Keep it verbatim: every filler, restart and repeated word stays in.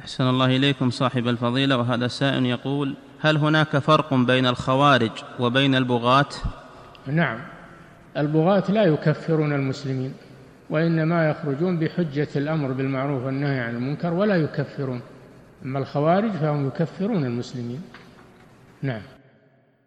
أحسن الله إليكم صاحب الفضيلة. وهذا سائل يقول: هل هناك فرق بين الخوارج وبين البغاة؟ نعم، البغاة لا يكفرون المسلمين، وإنما يخرجون بحجة الأمر بالمعروف والنهي عن المنكر ولا يكفرون. أما الخوارج فهم يكفرون المسلمين. نعم.